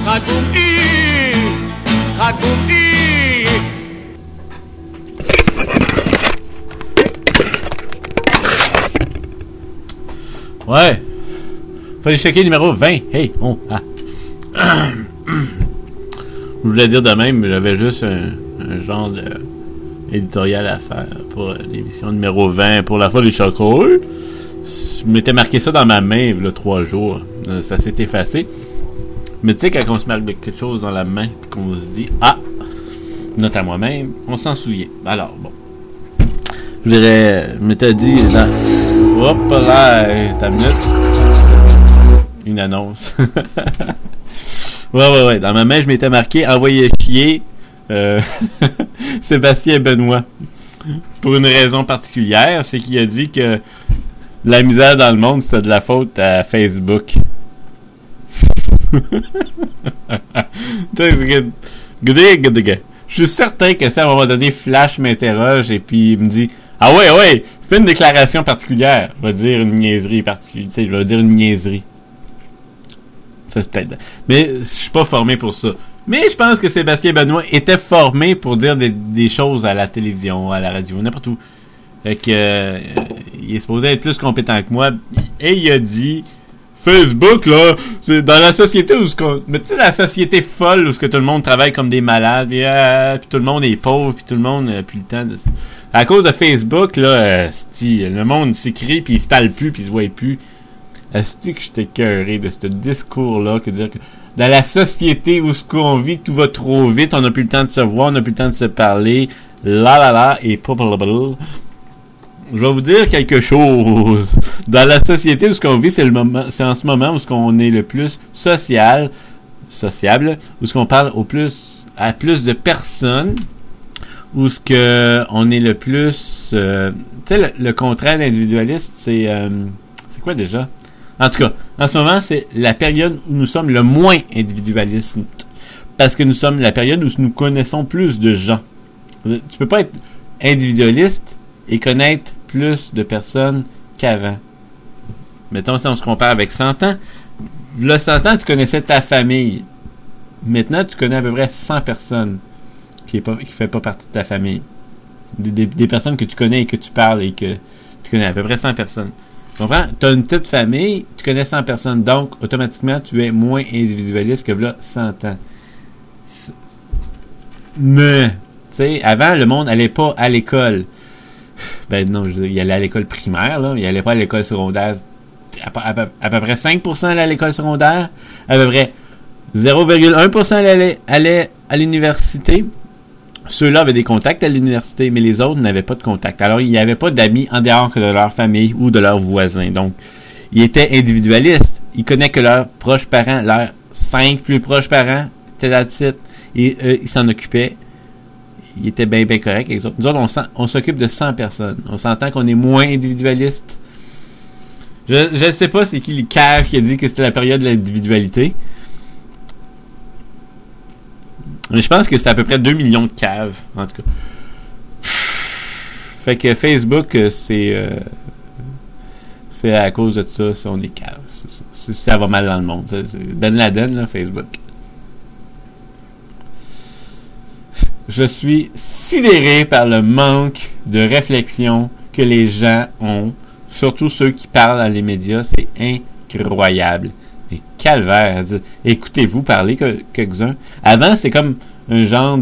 Ragoum-i, ragoum-i. Ouais. Fallait checker numéro 20. Hey, on. Ah. Je voulais dire de même, mais j'avais juste un genre de éditorial à faire pour l'émission numéro 20 pour la fois des chocos. Je m'étais marqué ça dans ma main il y a 3 jours. Ça s'est effacé. Mais tu sais, quand on se marque quelque chose dans la main et qu'on se dit ah, note à moi-même, on s'en souvient. Alors, bon. Je m'étais dit dans... Hop là, t'as une minute. Une annonce. Ouais. Dans ma main, je m'étais marqué envoyer chier Sébastien Benoît. Pour une raison particulière, c'est qu'il a dit que la misère dans le monde, c'était de la faute à Facebook. Je suis certain que si à un moment donné, Flash m'interroge et puis il me dit ah ouais, fais une déclaration particulière. Je vais dire une niaiserie particulière. Tu sais, je vais dire une niaiserie. Ça, c'est peut-être... Mais je suis pas formé pour ça. Mais je pense que Sébastien Benoît était formé pour dire des choses à la télévision, à la radio, n'importe où. Fait que il est supposé être plus compétent que moi. Et il a dit Facebook, là, c'est dans la société où mais tu sais, la société folle où tout le monde travaille comme des malades, puis tout le monde est pauvre, puis tout le monde n'a plus le temps de... À cause de Facebook, là, le monde s'écrit, puis il se parle plus, puis il se voit plus. Est-ce que j'étais écœuré de ce discours-là, que dire que dans la société où ce qu'on vit, tout va trop vite, on n'a plus le temps de se voir, on n'a plus le temps de se parler, et blablabla. Je vais vous dire quelque chose. Dans la société où ce qu'on vit, c'est en ce moment où ce qu'on est le plus sociable, où ce qu'on parle à plus de personnes, où ce que on est le plus, tu sais, le contraire d'individualiste, c'est quoi déjà? En tout cas, en ce moment, c'est la période où nous sommes le moins individualistes. Parce que nous sommes la période où nous connaissons plus de gens. Tu peux pas être individualiste et connaître plus de personnes qu'avant. Mettons, si on se compare avec 100 ans, là, 100 ans, tu connaissais ta famille. Maintenant, tu connais à peu près 100 personnes qui fait pas partie de ta famille. Des personnes que tu connais et que tu parles et que tu connais à peu près 100 personnes. Tu comprends? Tu as une petite famille, tu connais 100 personnes, donc automatiquement, tu es moins individualiste que là 100 ans. Mais, tu sais, avant, le monde allait pas à l'école. Ben non, il allait à l'école primaire, là, il allait pas à l'école secondaire. À peu près 5% allaient à l'école secondaire, à peu près 0,1% allaient à l'université. Ceux-là avaient des contacts à l'université, mais les autres n'avaient pas de contact. Alors, il n'y avait pas d'amis en dehors que de leur famille ou de leurs voisins. Donc, ils étaient individualistes. Ils connaissaient que leurs proches parents, leurs 5 plus proches parents, c'était la titre. Et ils s'en occupaient. Ils étaient bien corrects avec les autres. Nous autres, on s'occupe de 100 personnes. On s'entend qu'on est moins individualiste. Je ne sais pas c'est qui le cave qui a dit que c'était la période de l'individualité. Mais je pense que c'est à peu près 2 millions de caves, en tout cas. Fait que Facebook, c'est à cause de ça, si on est caves. Ça va mal dans le monde. C'est Ben Laden, là, Facebook. Je suis sidéré par le manque de réflexion que les gens ont, surtout ceux qui parlent dans les médias. C'est incroyable. Mais calvaire. Écoutez-vous parler quelques-uns. Avant, c'est comme un genre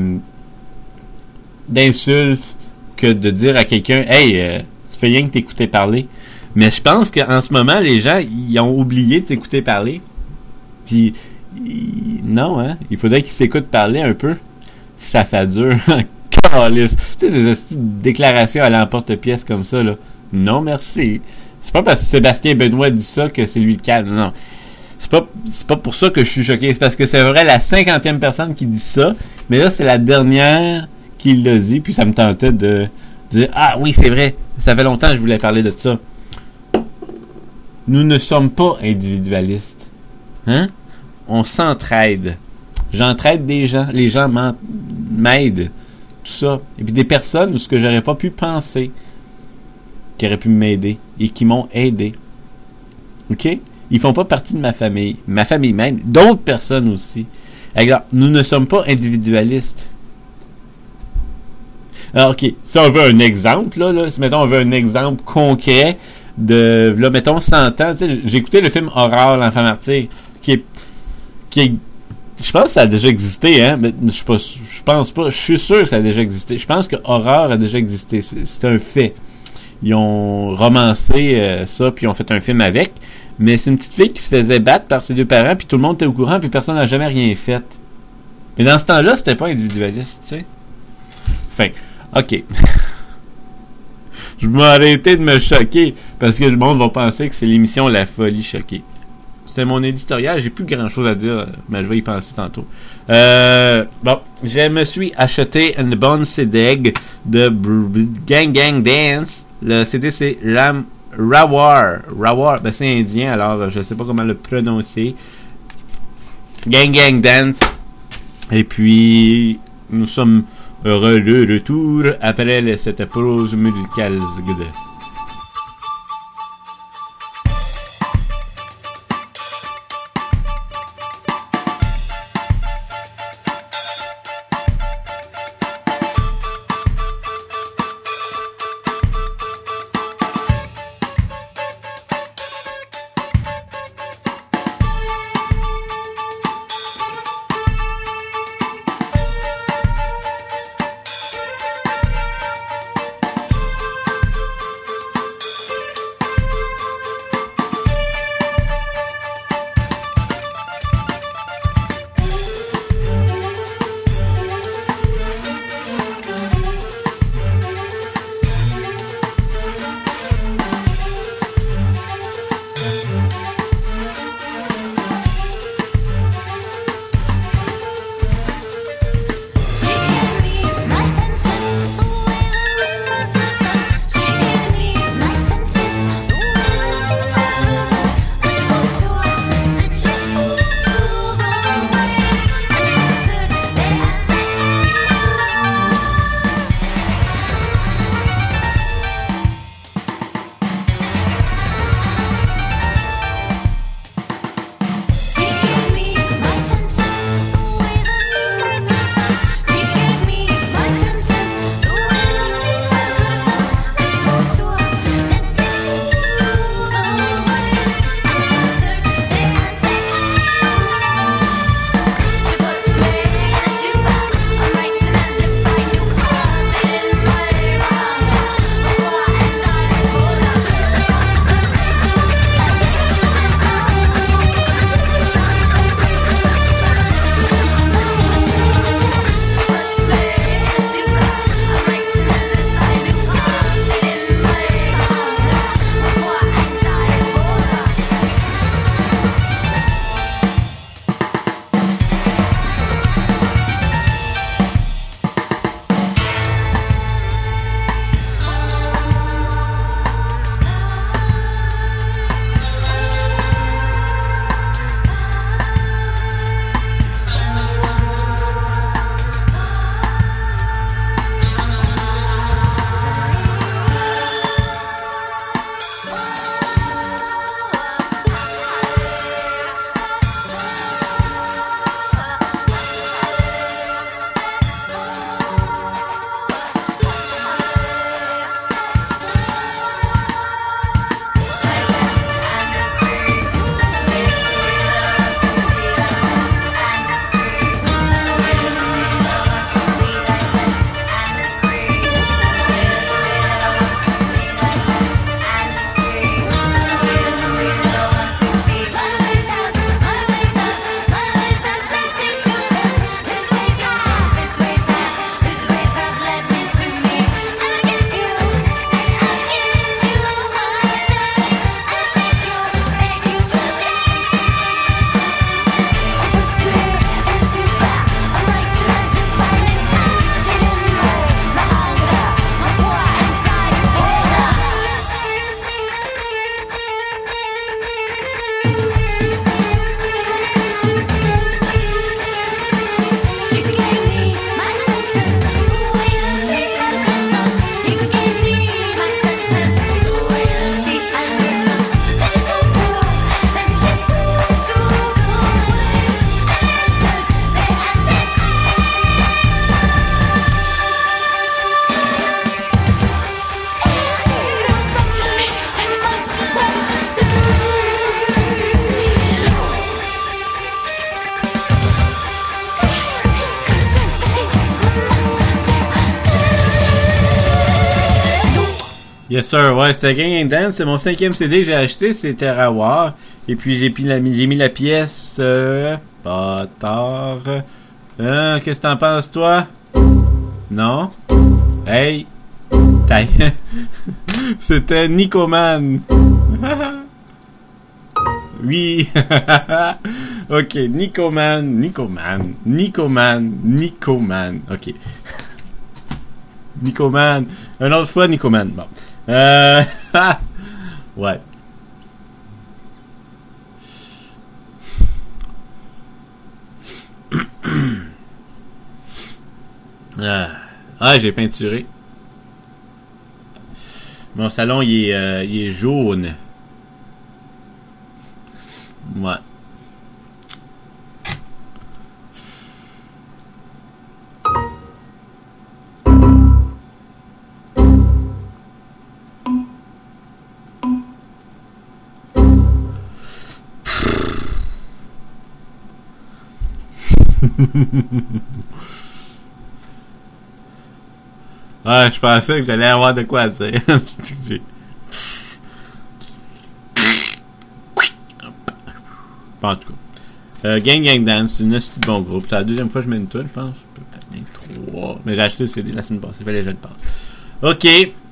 d'insulte que de dire à quelqu'un « Hey, tu fais rien que t'écouter parler. » Mais je pense qu'en ce moment, les gens, ils ont oublié de s'écouter parler. Puis, non, hein. Il faudrait qu'ils s'écoutent parler un peu. Ça fait dur. Calice. Tu sais, des déclarations à l'emporte-pièce comme ça, là. Non, merci. C'est pas parce que Sébastien Benoît dit ça que c'est lui le cadre. Non. C'est pas pour ça que je suis choqué. C'est parce que c'est vrai la 50e personne qui dit ça. Mais là, c'est la dernière qui l'a dit. Puis ça me tentait de dire « Ah oui, c'est vrai. Ça fait longtemps que je voulais parler de ça. » Nous ne sommes pas individualistes. Hein? On s'entraide. J'entraide des gens. Les gens m'aident. Tout ça. Et puis des personnes où ce que j'aurais pas pu penser qui auraient pu m'aider et qui m'ont aidé. OK? Ils font pas partie de ma famille même, d'autres personnes aussi. Alors, nous ne sommes pas individualistes. Alors, ok, si on veut un exemple, si mettons on veut un exemple concret de, là, mettons 100 ans, tu sais, j'ai écouté le film Horreur, l'enfant martyr, qui est, je pense que ça a déjà existé, hein, mais je pense pas, je suis sûr que ça a déjà existé. Je pense que Horreur a déjà existé, c'est un fait. Ils ont romancé ça, puis ils ont fait un film avec, mais c'est une petite fille qui se faisait battre par ses deux parents, puis tout le monde était au courant, puis personne n'a jamais rien fait. Mais dans ce temps-là, c'était pas individualiste, tu sais. Enfin, ok. Je vais m'arrêter de me choquer parce que le monde va penser que c'est l'émission La Folie Choquée. C'était mon éditorial, j'ai plus grand chose à dire, mais je vais y penser tantôt. Bon, je me suis acheté une bonne CD de Gang Gang Dance. Le CD c'est Rawar. Rawar, ben c'est indien, alors je sais pas comment le prononcer. Gang Gang Dance. Et puis, nous sommes heureux de retour après cette pause musicale. Yes sir, ouais, c'était Gang Dance, c'est mon 5e CD que j'ai acheté, c'était Rawar. Et puis j'ai mis la pièce pas tard. Qu'est-ce que t'en penses toi? Non? Hey! Taille! C'était Nicoman! Oui! Ok, Nicoman. Ok. Nicoman. Une autre fois, Nicoman. Bon. Ouais. J'ai peinturé. Mon salon, il est jaune. Ouais. Ouais, je pensais que j'allais avoir de quoi dire. Bon, en tout cas. Gang Dance, c'est une astuce de bon groupe. C'est la deuxième fois que je mets une tune, je pense. Peut-être même 3. Mais j'ai acheté le CD la semaine passée. Fallait que je le passe. Ok.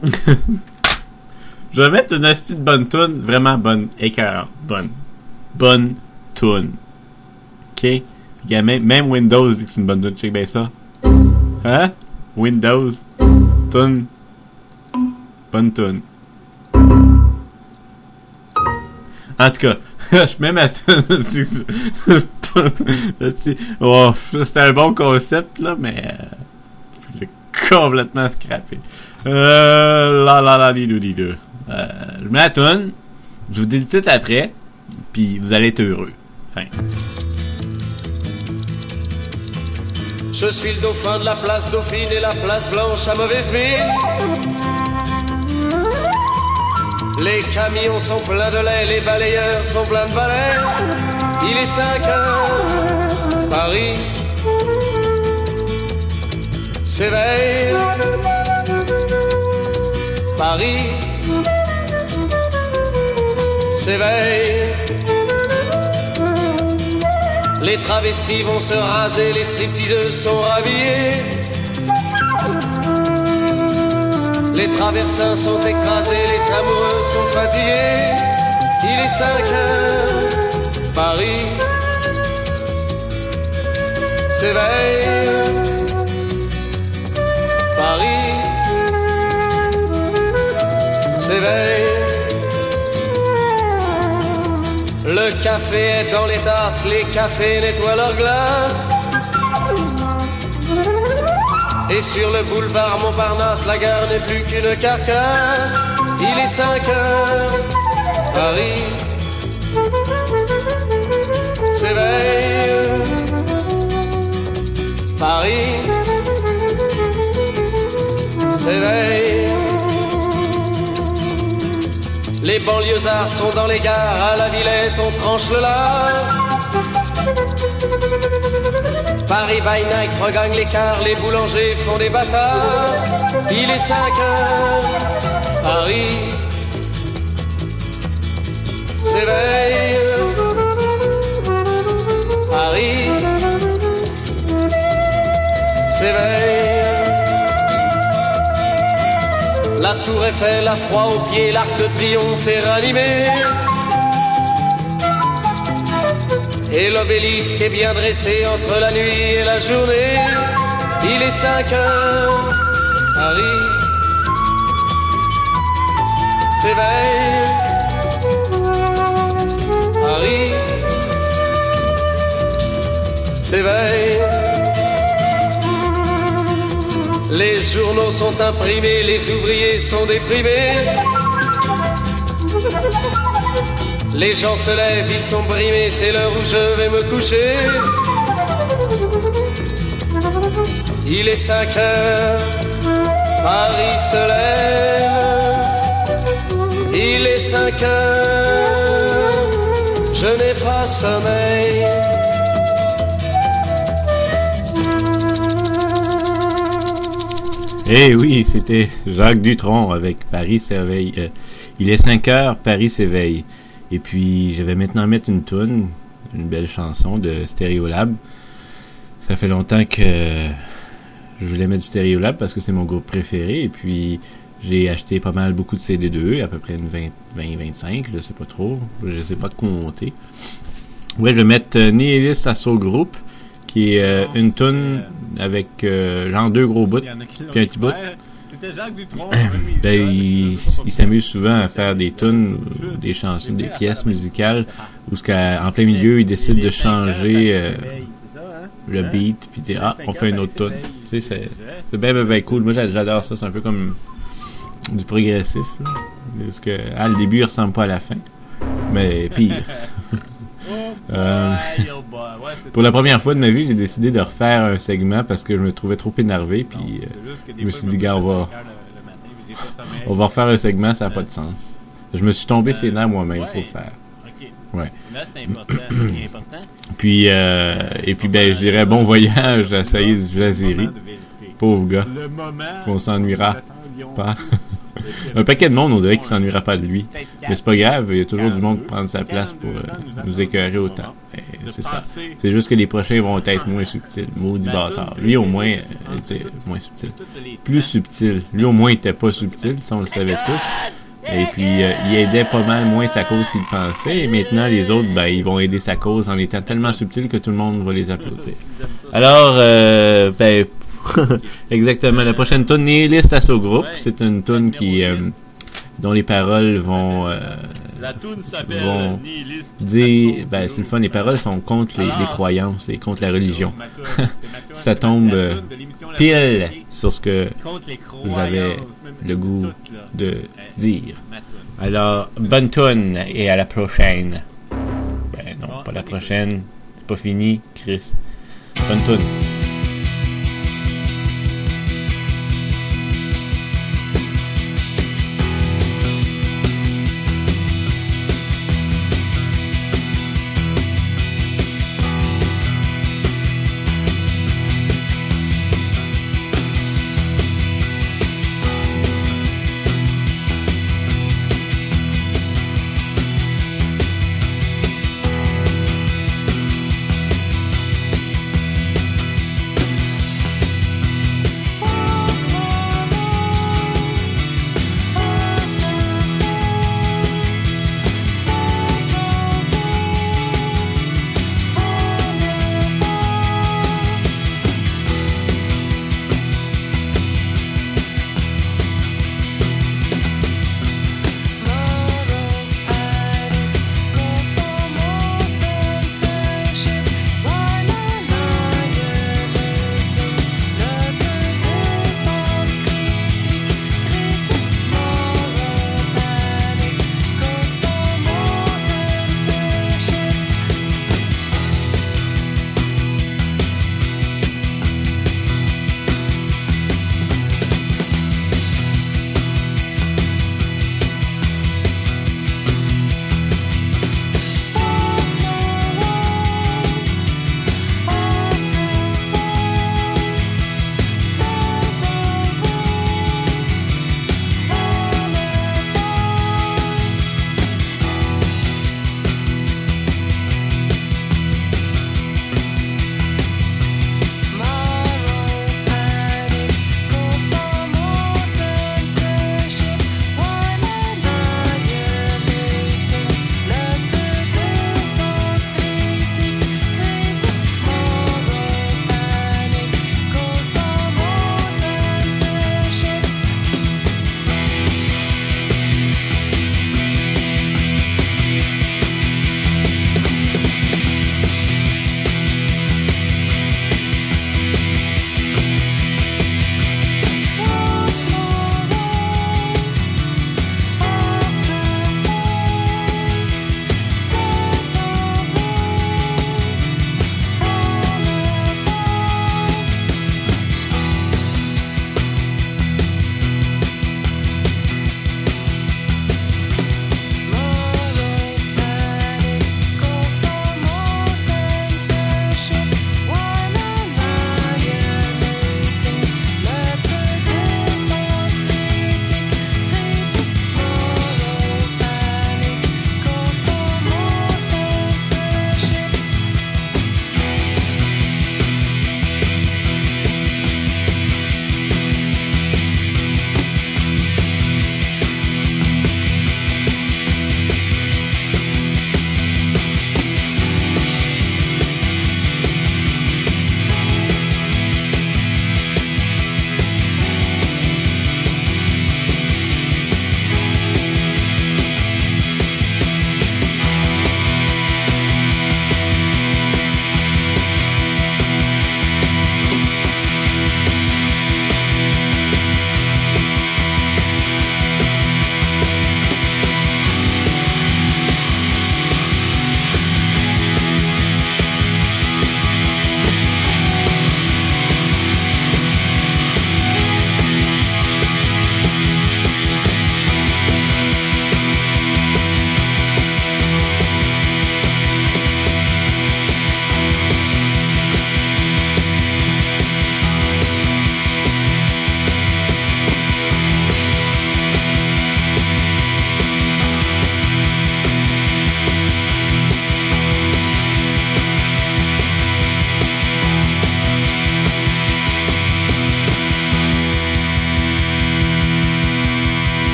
Je vais mettre une astuce de bonne tune. Vraiment bonne. Écœurante. Bonne tune. Ok. Même Windows dit que c'est une bonne tune. Check bien ça. Hein? Windows. Tune. Bonne tune. En tout cas, je mets ma tune. Oh, c'était un bon concept, là, mais je l'ai complètement scrappé. Je mets la tune. Je vous dis le titre après. Puis vous allez être heureux. Fin. Je suis le dauphin de la place Dauphine et la place Blanche à mauvaise mine. Les camions sont pleins de lait, les balayeurs sont pleins de balais. Il est 5 heures, Paris s'éveille. Paris s'éveille. Les travestis vont se raser, les stripteaseuses sont rhabillées. Les traversins sont écrasés, les amoureux sont fatigués. Il est 5 heures, Paris s'éveille. Paris s'éveille. Le café est dans les tasses, les cafés nettoient leurs glaces. Et sur le boulevard Montparnasse, la gare n'est plus qu'une carcasse. Il est 5 heures, Paris s'éveille. Paris s'éveille. Les banlieusards sont dans les gares, à la Villette on tranche le lard. Paris by night regagne l'écart, les boulangers font des bâtards. Il est 5 heures, Paris s'éveille. Paris s'éveille. La tour Eiffel a froid aux pieds, l'arc de triomphe est ranimé. Et l'obélisque est bien dressé entre la nuit et la journée. Il est 5 heures, Paris s'éveille. Paris s'éveille. Les journaux sont imprimés, les ouvriers sont déprimés. Les gens se lèvent, ils sont brimés, c'est l'heure où je vais me coucher. Il est 5 heures, Paris se lève. Il est 5 heures, je n'ai pas sommeil. Eh oui, c'était Jacques Dutronc avec Paris s'éveille. Il est 5 heures, Paris s'éveille. Et puis, je vais maintenant mettre une toune, une belle chanson de Stereolab. Ça fait longtemps que je voulais mettre du Stereolab parce que c'est mon groupe préféré. Et puis, j'ai acheté pas mal, beaucoup de CD de eux, à peu près une 20-25, je sais pas trop. Je sais pas de compter. Ouais, je vais mettre Nihilist Assault Group, qui est une toune avec genre 2 gros bouts, puis un petit bout. C'était Jacques Dutronc. Ben, il s'amuse souvent à faire des tunes, des chansons, des pièces musicales, où en plein milieu, il décide de changer le beat, puis dire, on fait une autre tune. Tu sais, c'est bien cool. Moi, j'adore ça. C'est un peu comme du progressif. Là. Parce que, le début, il ressemble pas à la fin. Mais pire. Pour la première fois de ma vie, j'ai décidé de refaire un segment parce que je me trouvais trop énervé, puis je me suis dit, gars, on va refaire un segment, ça n'a pas de sens. Je me suis tombé ses nerfs moi-même, il faut le faire. Ouais. Là, c'est important. Puis, et puis, ben, je dirais bon voyage à Saïd Jaziri. Pauvre gars. On s'ennuiera pas. Un paquet de monde, on dirait qu'il s'ennuiera pas de lui. Mais c'est pas grave, il y a toujours du monde pour prendre sa place pour nous écœurer autant. C'est ça. C'est juste que les prochains vont être moins subtils. Maudit bâtard. Lui, au moins, moins subtil. Plus subtil. Lui, au moins, il était pas subtil, ça, on le savait tous. Et puis, il aidait pas mal moins sa cause qu'il pensait. Et maintenant, les autres, ben, ils vont aider sa cause en étant tellement subtils que tout le monde va les applaudir. Alors, ben, exactement. La prochaine tune, Nihilist Assault Group. C'est une tune qui, dont les paroles vont dire, ben, c'est le fun. Les paroles sont contre les croyances et contre la religion. Ça tombe pile sur ce que j'avais le goût de dire. Alors, bonne tune et à la prochaine. Ben non, pas la prochaine. C'est pas fini, Chris. Bonne tune.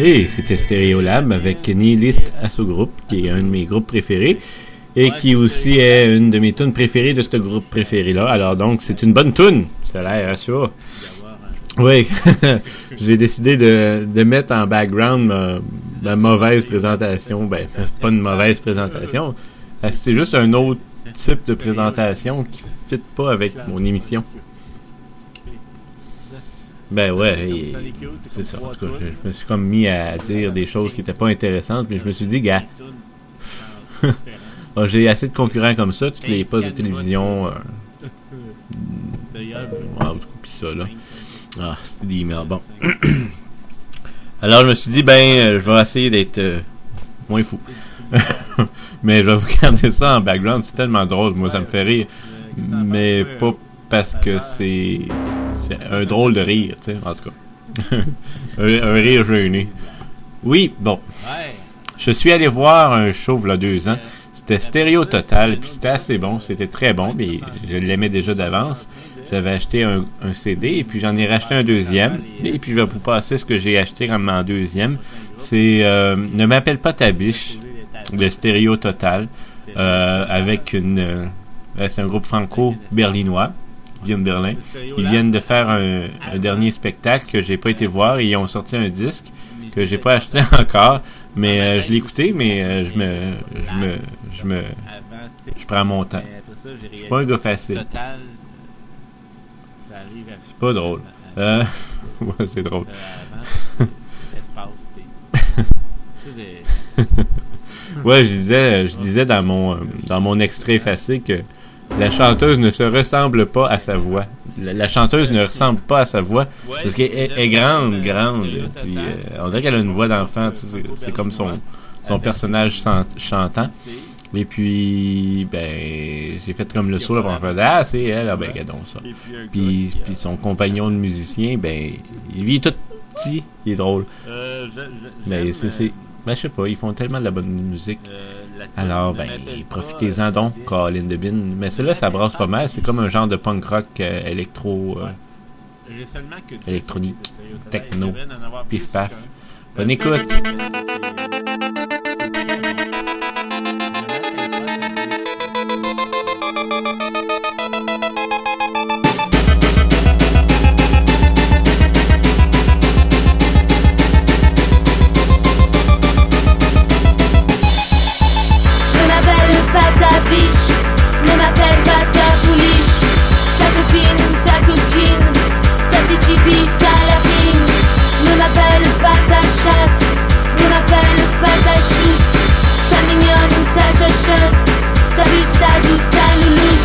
Et c'était Stereolab avec Nihilist Assogroup, qui est un de mes groupes préférés. Et qui aussi est une de mes tunes préférées de ce groupe préféré-là. Alors donc, c'est une bonne tune. Ça a l'air sûr. Oui. J'ai décidé de mettre en background ma mauvaise présentation. Ben, c'est pas une mauvaise présentation. C'est juste un autre type de présentation qui ne fit pas avec mon émission. Ben ouais, c'est ça. En tout cas, je me suis comme mis à dire des choses qui n'étaient pas intéressantes, mais je me suis dit, gars, j'ai assez de concurrents comme ça, toutes les postes de télévision. Puis ça, là. Ah, c'était des emails. Bon. Alors, je me suis dit, je vais essayer d'être moins fou. Mais je vais vous garder ça en background, c'est tellement drôle. Moi, ça me fait rire. Mais pas parce que c'est un drôle de rire, tu sais, en tout cas. un rire gêné. Oui, bon. Je suis allé voir un show il y a 2 ans. C'était Stéréo Total, puis c'était assez bon, c'était très bon, mais je l'aimais déjà d'avance. J'avais acheté un CD, et puis j'en ai racheté un deuxième, et puis je vais vous passer ce que j'ai acheté comme en deuxième. C'est Ne m'appelle pas ta biche, de Stéréo Total, avec c'est un groupe franco-berlinois, qui vient de Berlin. Ils viennent de faire un dernier spectacle que j'ai pas été voir, et ils ont sorti un disque que j'ai pas acheté encore, mais je l'ai écouté, mais je prends mon temps. Je suis pas un gars facile. C'est pas drôle. Ouais, c'est drôle. Ouais, je disais dans mon extrait facile que la chanteuse ne se ressemble pas à sa voix. La chanteuse ne ressemble pas à sa voix parce qu'elle est grande. Puis on dirait qu'elle a une voix d'enfant. C'est comme son personnage chantant. Et puis, j'ai fait comme le saut là pour en faire c'est elle, regardons ça. Puis son compagnon de musicien, lui il est tout petit, il est drôle. Mais je sais pas, ils font tellement de la bonne musique. Alors, profitez-en donc, Colin de Bin. Mais celle-là, ça brasse pas mal. C'est comme un genre de punk rock électronique, techno, pif paf. Bonne écoute. Ne m'appelle pas ta pouliche, ta copine, ta coquine, ta petite chibi, ta lapine. Ne m'appelle pas ta chatte, ne m'appelle pas ta chute, ta mignonne, ta chochotte, ta puce, ta douce, ta louloute.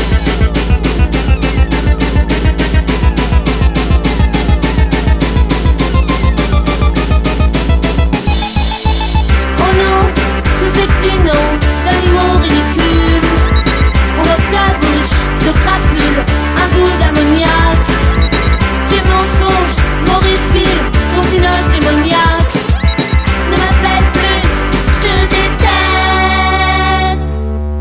Oh non, tous ces petits noms d'animaux ridicules. Ta bouche de crapule, un goût d'ammoniac. Tes mensonges m'horripilent, ton cinoche démoniaque. Ne m'appelle plus, je te déteste.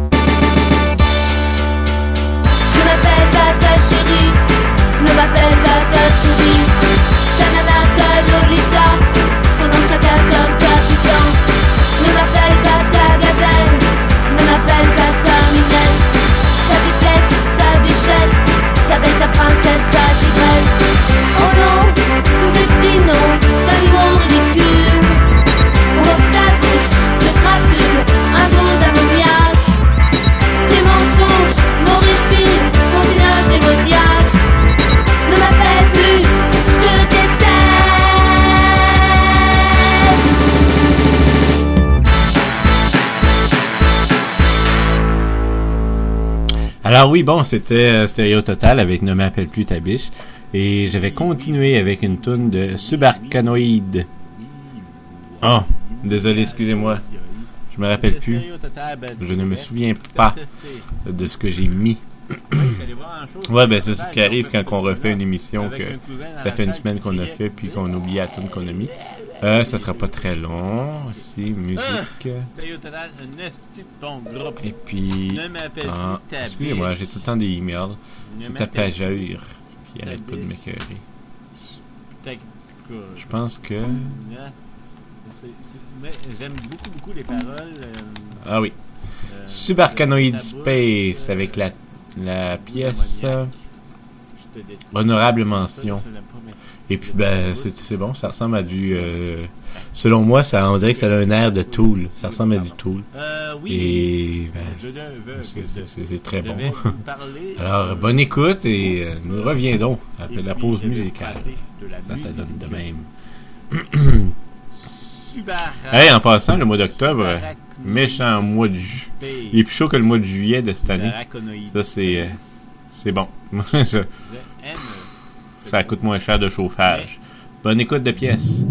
Ne m'appelle pas ta chérie, ne m'appelle pas ta souris, ta nana, ta lolita, ton ange, ta putain. Ne m'appelle pas ta gazelle, ne m'appelle pas ta migresse. Ta pipette, ta bichette, ta belle, ta princesse, ta tigresse. Oh non, tous ces petits noms d'animaux ridicules. On voit ta bouche de crapule, un goût d'ammoniac. Tes mensonges m'horripilent, ton cinoche démoniaque. Ne m'appelle plus, je te déteste. Alors oui, bon, c'était Stéréo Total avec Ne m'appelle plus ta biche. Et j'avais continué avec une toune de Subarcanoïde. Oh, désolé, excusez-moi. Je me rappelle plus. Je ne me souviens pas de ce que j'ai mis. Ouais, c'est ce qui arrive quand on refait une émission que ça fait une semaine qu'on a fait puis qu'on oublie la toune qu'on a mis. Ça sera pas très long. Ici, musique. Et puis... excusez-moi, j'ai tout le temps des emails. C'est ta pageur qui arrête pas de m'écœurer. Je pense que... Mais j'aime beaucoup les paroles. Ah oui. Subarachnoid Space avec la pièce Honorable Mention. Et puis ben c'est bon, ça ressemble à du selon moi, on dirait que ça a un air de Tool. Ça ressemble à du Tool. Oui. Et ben, c'est très bon. Alors bonne écoute et nous reviendrons après la pause musicale. Ça donne de même. Hey, en passant, le mois d'octobre, méchant mois de il est plus chaud que le mois de juillet de cette année. Ça, c'est bon. Ça coûte moins cher de chauffage. Bonne écoute de pièces.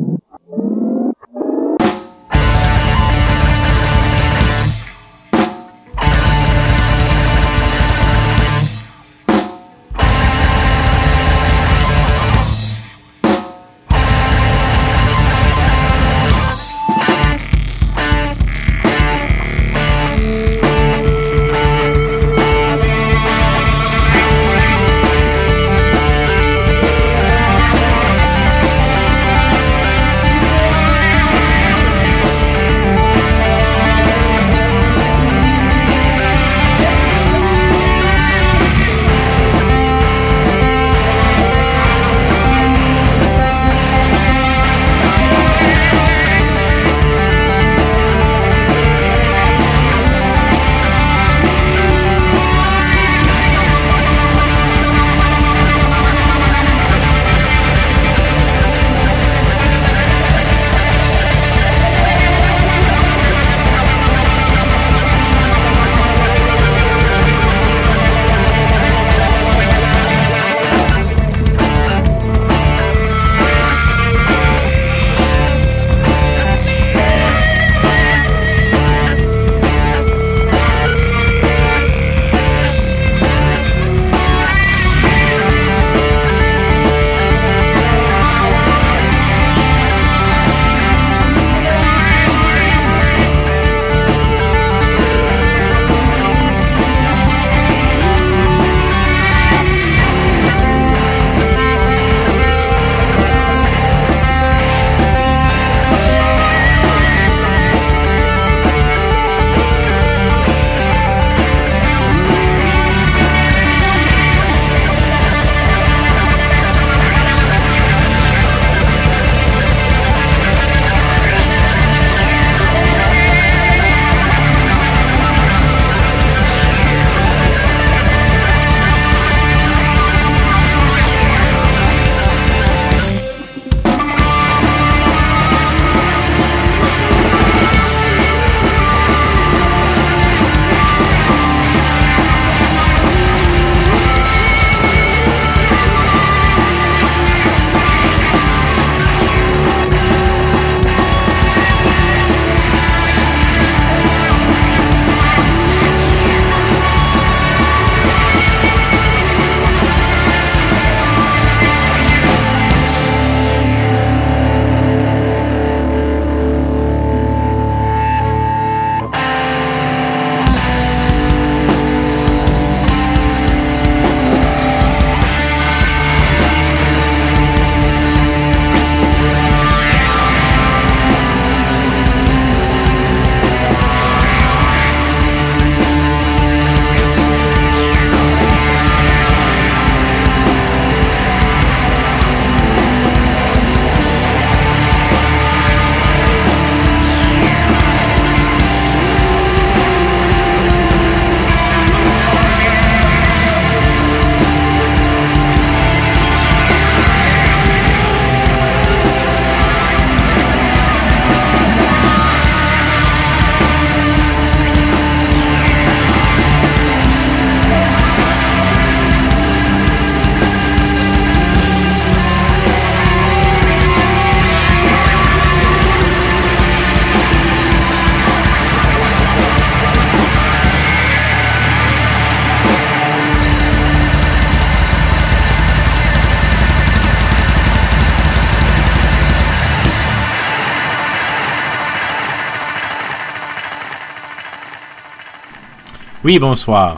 Oui, bonsoir.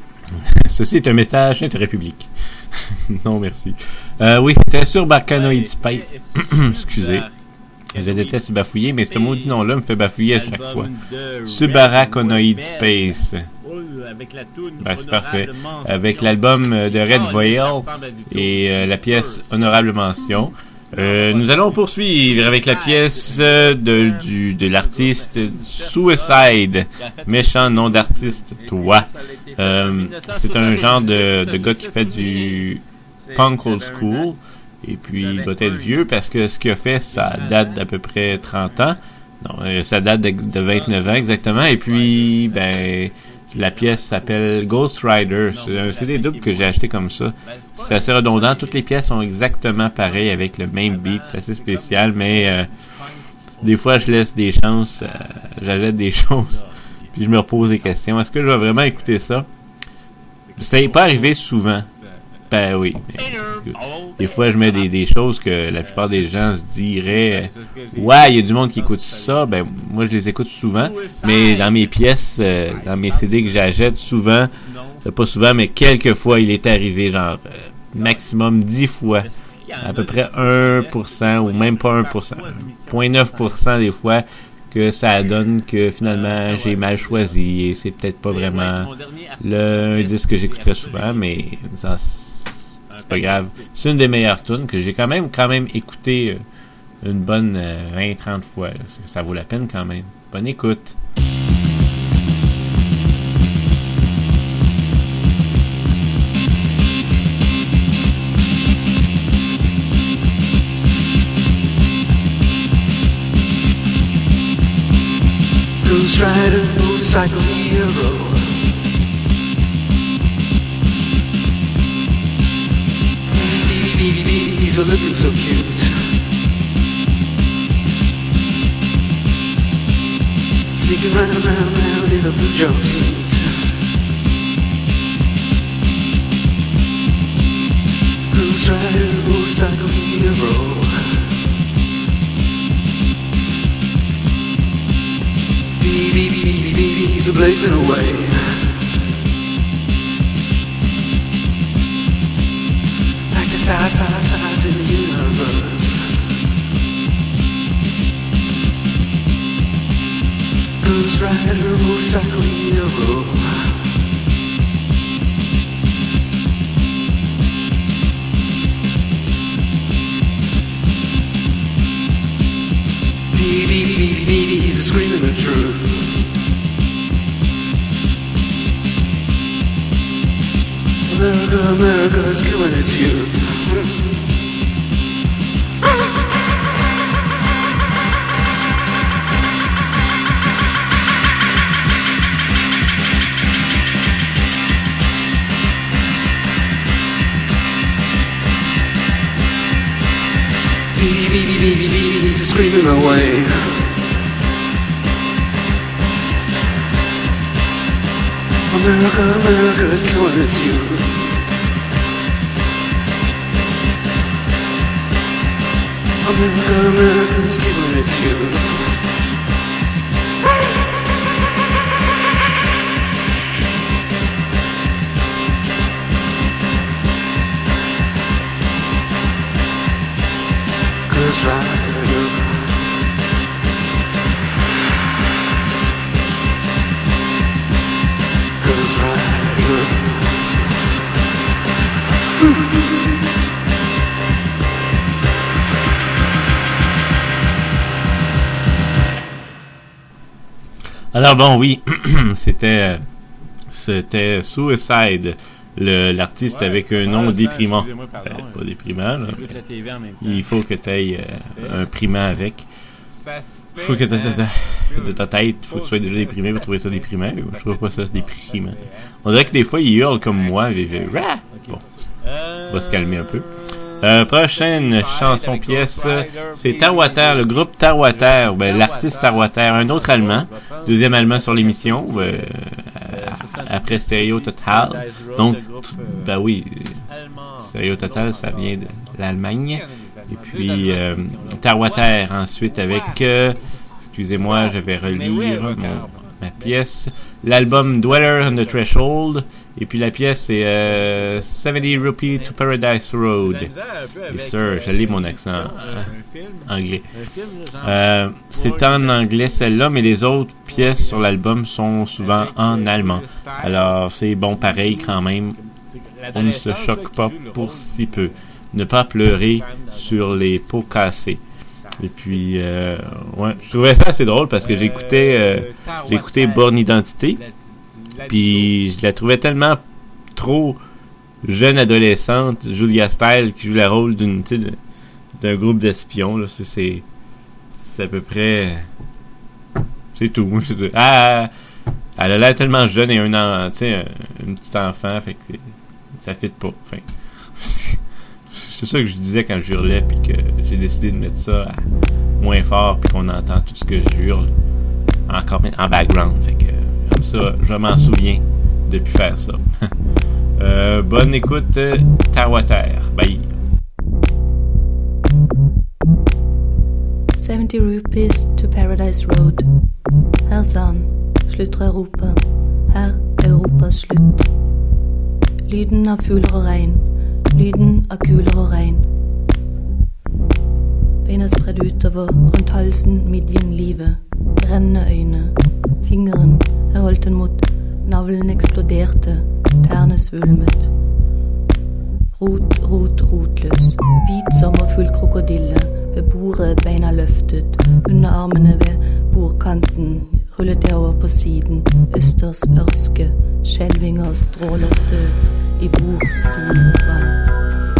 Ceci est un message interrépublique. Non, merci. Oui, c'était sur Subarachnoid Space. Excusez. Je déteste bafouiller, mais ce maudit nom-là me fait bafouiller à chaque fois. Subaraconoid Space. Ben, c'est parfait. Avec l'album de Red Veil et la pièce Honorable Mention. Nous allons poursuivre avec la pièce de l'artiste Suicide. Méchant nom d'artiste, toi. C'est un genre de gars qui fait du punk old school. Et puis, il doit être vieux parce que ce qu'il a fait, ça date d'à peu près 30 ans. Non, ça date de 29 ans exactement. Et puis, ben, la pièce s'appelle Ghost Rider. C'est un CD double que j'ai acheté comme ça. C'est assez redondant. Toutes les pièces sont exactement pareilles avec le même beat. C'est assez spécial, mais des fois, je laisse des chances. J'achète des choses. Puis je me repose des questions. Est-ce que je vais vraiment écouter ça? Ça n'est pas arrivé souvent. Ben oui. Mais, des fois, je mets des choses que la plupart des gens se diraient ouais, il y a du monde qui écoute ça. Ben, moi, je les écoute souvent. Mais dans mes pièces, dans mes CD que j'achète, souvent, pas souvent, mais quelques fois, il est arrivé, genre, maximum 10 fois. À peu près 1%, ou même pas 1%. 0.9% des fois, que ça donne que finalement j'ai mal choisi et c'est peut-être pas vraiment le disque que j'écouterais souvent, mais ça, c'est pas grave. C'est une des meilleures tunes que j'ai quand même écouté une bonne 20-30 fois. Ça vaut la peine quand même. Bonne écoute. Ghost Rider, motorcycle hero. Baby, he's looking so cute. Sneaking round in a blue jumpsuit. Ghost Rider, motorcycle hero. Baby, he's blazing away. Like the stars in the universe. Ghost Rider, motorcycle hero. Baby, he's screaming the truth. America's killing its youth. Baby, he's screaming away. America is killing its youth. America is killing its youth. Ghost Rider. Ghost Rider. Alors bon, oui, c'était Suicide, l'artiste avec un nom déprimant. Pas déprimant, là. Il faut que tu ailles un primant avec. Il faut que de ta tête, il faut que tu sois déjà déprimé pour trouver ça déprimant. Je trouve pas ça déprimant. On dirait que des fois, il hurle comme moi. Bon, on va se calmer un peu. Prochaine chanson-pièce, c'est Tarwater, le groupe Tarwater, l'artiste Tarwater, un autre Allemand, deuxième Allemand sur l'émission, après Stereo Total. Donc, ben oui, Stereo Total, ça vient de l'Allemagne. Et puis, Tarwater ensuite avec, excusez-moi, je vais relire ma pièce. L'album Dweller on the Threshold. Et puis la pièce, c'est 70 Rupees to Paradise Road. Yes sir, j'ai lu mon accent anglais. C'est en anglais celle-là, mais les autres pièces sur l'album sont souvent en allemand. Alors c'est bon pareil quand même. On ne se choque pas pour si peu. Ne pas pleurer sur les pots cassés. Et puis, ouais, je trouvais ça assez drôle parce que j'écoutais Born Identity. Puis je la trouvais tellement trop jeune adolescente, Julia Style, qui joue le rôle d'un groupe d'espions. Là. C'est à peu près... C'est tout. Elle a l'air tellement jeune et un petit enfant, fait que ça fit pas. Enfin, c'est ça que je disais quand je hurlais, puis que j'ai décidé de mettre ça moins fort, puis qu'on entend tout ce que je hurle encore en background. Fait que comme ça, je m'en souviens de plus faire ça. Bonne écoute, Tarwater. Bye. 70 rupees to Paradise Road. Herr Zahn, Sluttrerope. Her Europas slutt. Lyden av fugler og regn. Lyden av kuler og regn. Beina spredd utover, rundt halsen, midjen, livet. Brennende øyne. Fingeren er holdt den mot navlen eksploderte. Tærne svulmet. Rotløs. Hvit sommerfull krokodille. Ved bordet beina løftet. Under armene ved bordkanten. Rullet jeg over på siden. Østers ørske. Skjelvinger, stråler, støt. I bordstolen bak.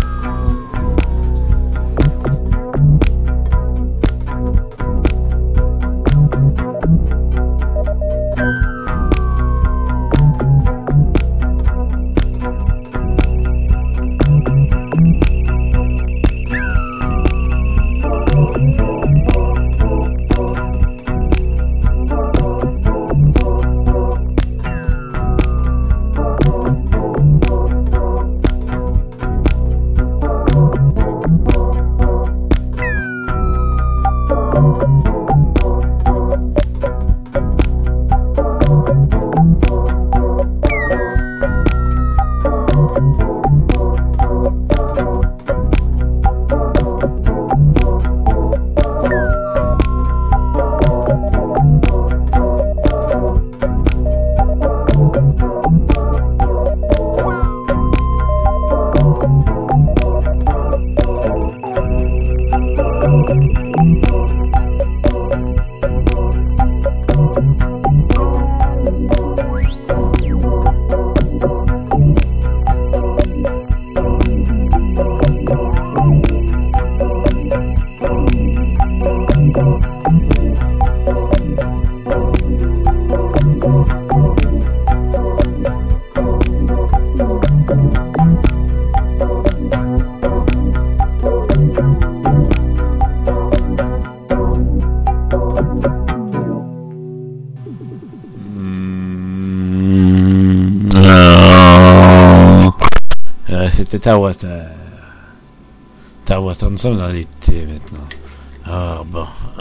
C'était Tarwater. Tarwater, nous sommes dans l'été maintenant. Ah, bon.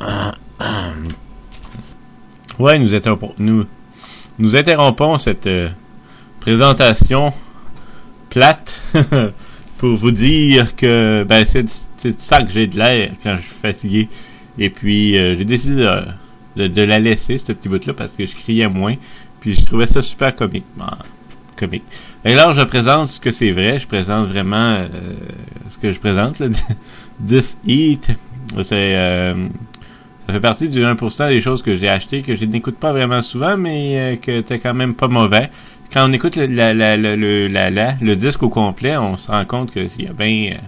Ouais, nous interrompons cette présentation plate pour vous dire que c'est ça que j'ai de l'air quand je suis fatigué. Et puis, j'ai décidé de la laisser, ce petit bout-là, parce que je criais moins. Puis, je trouvais ça super comique. Et alors, je présente ce que c'est vrai. Je présente vraiment ce que je présente, là. This Heat. Ça fait partie du 1% des choses que j'ai achetées, que je n'écoute pas vraiment souvent, mais que t'es quand même pas mauvais. Quand on écoute le disque au complet, on se rend compte que il y a bien...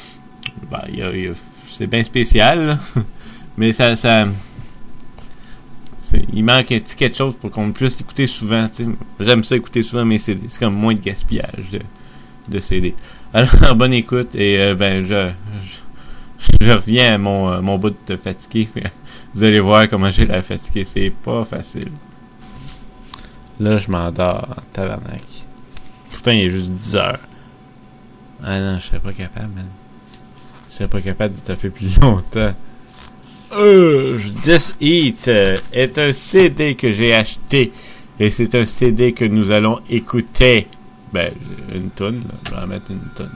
c'est bien spécial, là. Mais il manque un petit quelque chose pour qu'on puisse écouter souvent. T'sais. J'aime ça écouter souvent, mais c'est comme moins de gaspillage de CD. Alors, bonne écoute, et je reviens à mon bout de fatigué. Vous allez voir comment j'ai l'air fatigué. C'est pas facile. Là, je m'endors en tabarnak. Pourtant, il est juste 10 heures. Ah non, je serais pas capable, man. Je serais pas capable de taffer plus longtemps. This Heat est un CD que j'ai acheté et c'est un CD que nous allons écouter. Ben, une toune, là. Je vais en mettre une toune.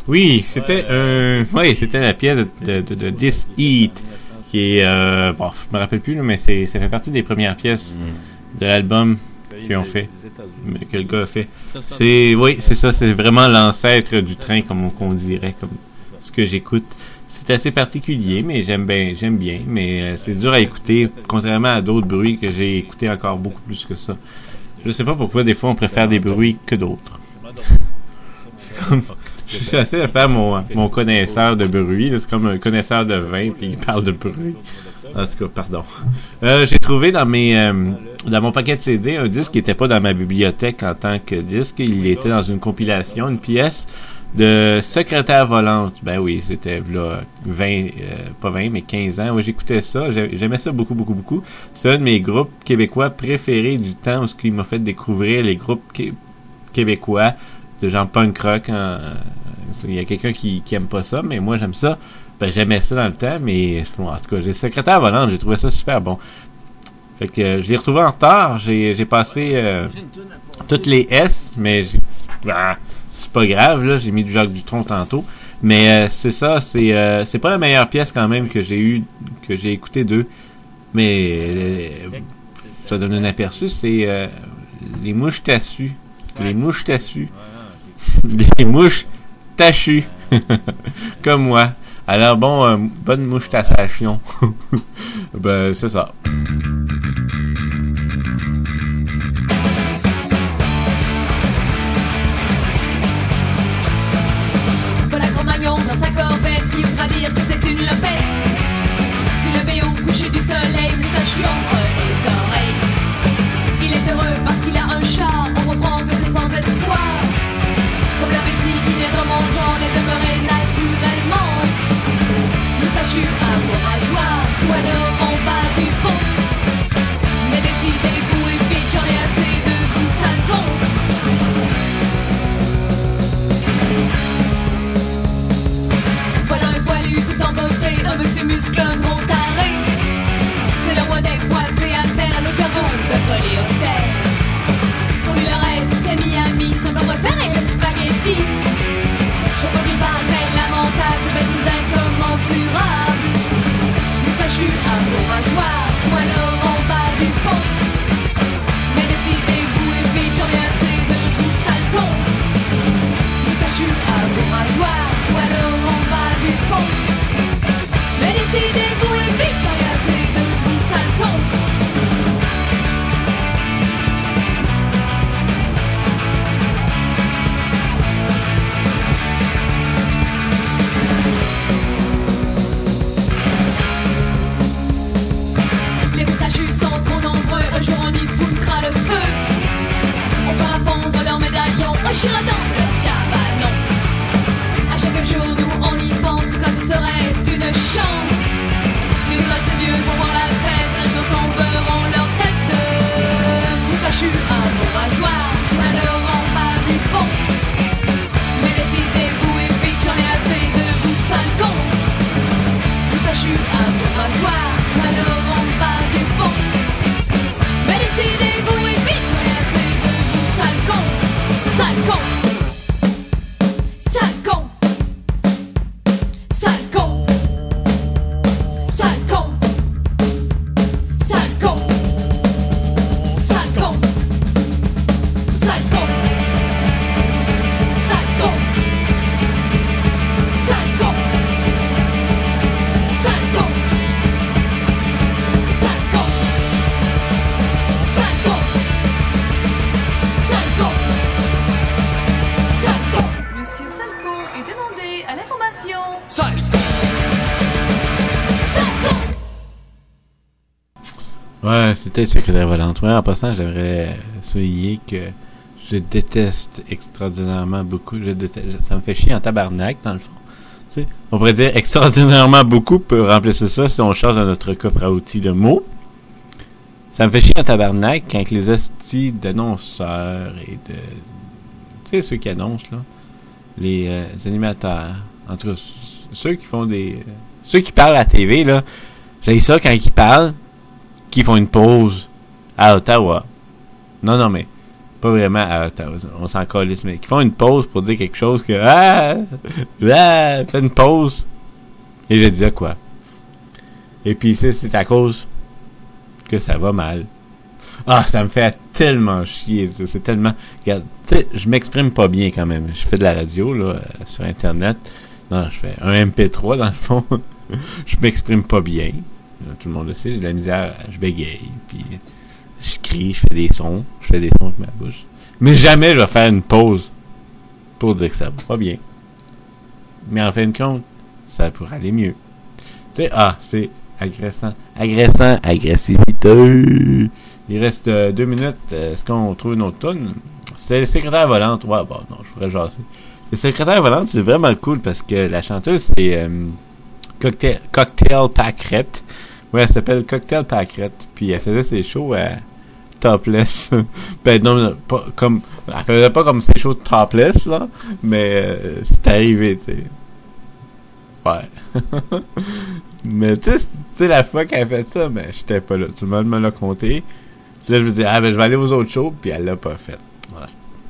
Oui, c'était c'était la pièce de This Eat, qui est, je me rappelle plus, là, mais ça fait partie des premières pièces de l'album qu'ils ont fait, que le gars a fait. C'est ça, c'est vraiment l'ancêtre du train, comme on dirait, comme ce que j'écoute. C'est assez particulier, mais j'aime bien, mais c'est dur à écouter, contrairement à d'autres bruits que j'ai écoutés encore beaucoup plus que ça. Je sais pas pourquoi, des fois, on préfère des bruits que d'autres. C'est comme... Je suis assez à faire mon connaisseur de bruit. Là. C'est comme un connaisseur de vin, puis il parle de bruit. En tout cas, pardon. J'ai trouvé dans mon paquet de CD un disque qui n'était pas dans ma bibliothèque en tant que disque. Il était dans une compilation, une pièce de Secrétaire volante. Ben oui, c'était là 20, pas 20, mais 15 ans. Oui, j'écoutais ça. J'aimais ça beaucoup, beaucoup, beaucoup. C'est un de mes groupes québécois préférés du temps où il m'a fait découvrir les groupes québécois de genre punk rock. Il y a quelqu'un qui aime pas ça, mais moi j'aime ça. Ben j'aimais ça dans le temps, mais en tout cas, j'ai Secrétaire volante, j'ai trouvé ça super bon. Fait que je l'ai retrouvé en retard, j'ai passé toutes les S, mais c'est pas grave, là, j'ai mis du Jacques Dutronc tantôt. Mais c'est ça, c'est pas la meilleure pièce quand même que j'ai écouté d'eux. Mais ça donne un aperçu, c'est les mouches tassues. Les mouches tassues. Les mouches tachues. Comme moi. Alors bon, bonne mouche tassation. Ben, c'est ça. Voilà Cro-Magnon dans sa corvette qui osera dire que c'est une lopette. Puis levé au coucher du soleil, moustachu entre les oreilles. Il est heureux parce qu'il a un chat, on comprend que c'est sans espoir. Comme l'appétit qui vient de mon genre est demeuré naturellement. Moustachu à vos rasoirs, ou alors on va du pont. Mais décidez-vous et vite, j'en ai assez de vous sale con. Voilà un poilu tout en beauté, un monsieur muscle, un gros taré. C'est le roi des poisés à terre, le cerveau de Polyhôtel. Pour lui le rêve, c'est Miami, son nom préféré le spaghetti. Je vois qu'il passait lamentable, mais tout incommensurable. Moustachu à vos rasoirs, ou alors on va du pont. Mais décidez-vous et vite, j'en ai assez de vous sale con. Moustachu à vos rasoirs, ou alors on va du pont. Mais décidez-vous et vite, j'en ai assez de vous sale con. Les moustachus sont trop nombreux, un jour on y foutra le feu. On fera fondre leurs médaillons, on chira dans leur cabanon. À chaque jour nous on y pense, tout cas ce serait une chance. Les assez vieux vont voir la fête, elles nous tomberont leur tête. Moustachus à vos rasoirs, ou alors on va du pont. Mais décidez-vous et vite, j'en ai assez de vous sale con. Moustachu à vos rasoirs, ou alors on va du pont. Mais décidez-vous et vite, j'en ai assez de vous sale con. Sale con. Sale con. Sale con. Sale con. Sale con. Sale con. Sale con. Sale con. Sale con. Sale con. Sale con. Sale con. Sale con. Sale con. Monsieur Salcon est demandé à l'information. Sale con. Ouais, c'était Secrétaire volante. Ouais, en passant, j'aimerais souligner que je déteste extraordinairement beaucoup. Ça me fait chier en tabarnak, dans le fond. Tu sais, on pourrait dire extraordinairement beaucoup pour remplacer ça si on change dans notre coffre à outils de mots. Ça me fait chier en tabarnak quand les hosties d'annonceurs et de... Tu sais, ceux qui annoncent, là. Les animateurs. En tout cas, ceux qui font des... ceux qui parlent à la TV, là. J'ai ça quand ils parlent, qu'ils font une pause à Ottawa. Non, mais pas vraiment on s'en calisse, mais qui font une pause pour dire quelque chose que fais une pause. Et je disais quoi? Et puis c'est à cause que ça va mal. Ah, ça me fait tellement chier, ça. C'est tellement... Regarde, tu sais, je m'exprime pas bien quand même. Je fais de la radio, là, sur Internet. Non, je fais un MP3, dans le fond. Je m'exprime pas bien. Tout le monde le sait, j'ai de la misère, je bégaye, puis je crie, je fais des sons avec ma bouche. Mais jamais je vais faire une pause pour dire que ça va pas bien. Mais en fin de compte, ça pourrait aller mieux. Tu sais, c'est agressivité. Il reste 2 minutes. Est-ce qu'on trouve une autre tonne? C'est les secrétaires volantes. Ouais, bon, non, je pourrais jaser. Les secrétaires volantes, c'est vraiment cool parce que la chanteuse, c'est Cocktail Pâquerette. Ouais, elle s'appelle Cocktail Pâquerette. Puis elle faisait ses shows topless. Ben non, pas comme... Elle faisait pas comme ses shows topless, là. Mais c'est arrivé, tu sais. Ouais. Mais tu sais, la fois qu'elle a fait ça, ben j'étais pas là. Tout le monde me l'a compté. Puis là, je me dis, ben je vais aller aux autres shows, puis elle l'a pas fait. Ouais.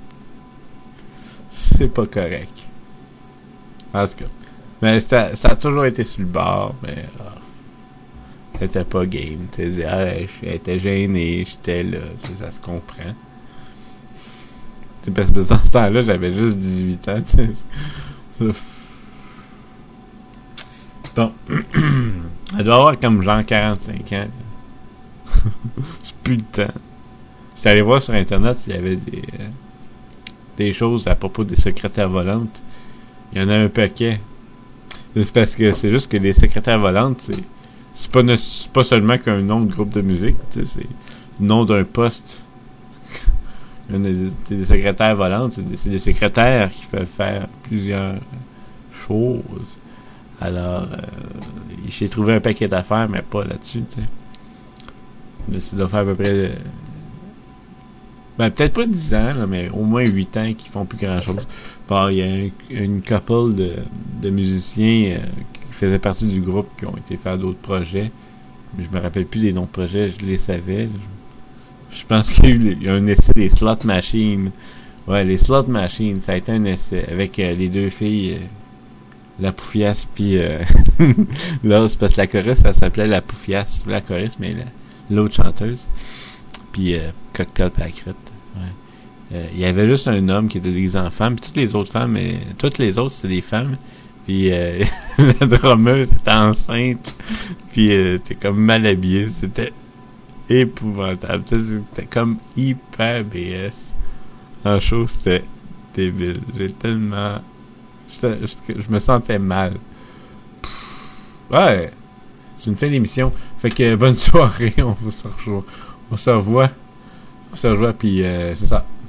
C'est pas correct. En tout cas. Mais ça a toujours été sur le bord, mais elle était pas game. Tu sais, elle était gênée, j'étais là, ça se comprend. T'sais, parce que dans ce temps-là, j'avais juste 18 ans, tu sais. Bon. Elle doit avoir comme genre 45 ans. C'est plus le temps. J'étais allé voir sur Internet s'il y avait des choses à propos des secrétaires volantes. Il y en a un paquet. C'est parce que c'est juste que les secrétaires volantes, c'est pas seulement qu'un nom de groupe de musique, c'est le nom d'un poste. Des secrétaires volantes, c'est des secrétaires qui peuvent faire plusieurs choses. Alors, j'ai trouvé un paquet d'affaires, mais pas là-dessus, tu sais. Mais ça doit faire à peu près... peut-être pas 10 ans, là, mais au moins 8 ans qu'ils font plus grand-chose. Bon, il y a une couple de musiciens qui faisaient partie du groupe qui ont été faire d'autres projets. Mais je me rappelle plus des noms de projets, je les savais. Je pense qu'il y a un essai des Slot Machines. Ouais, les Slot Machines, ça a été un essai avec les deux filles... La Poufiasse, puis là, c'est parce que la choriste, ça s'appelait La Poufiasse, la choriste, mais l'autre chanteuse. Puis Cocktail Pâquerette. Ouais. Il y avait juste un homme qui était déguisé en femme, puis toutes les autres c'était des femmes. Puis la drummeuse était enceinte, puis était comme mal habillée. C'était épouvantable. C'était comme hyper BS. En show, c'était débile. J'ai tellement... Je me sentais mal. Ouais. C'est une fin d'émission. Fait que bonne soirée. On se revoit. Puis c'est ça.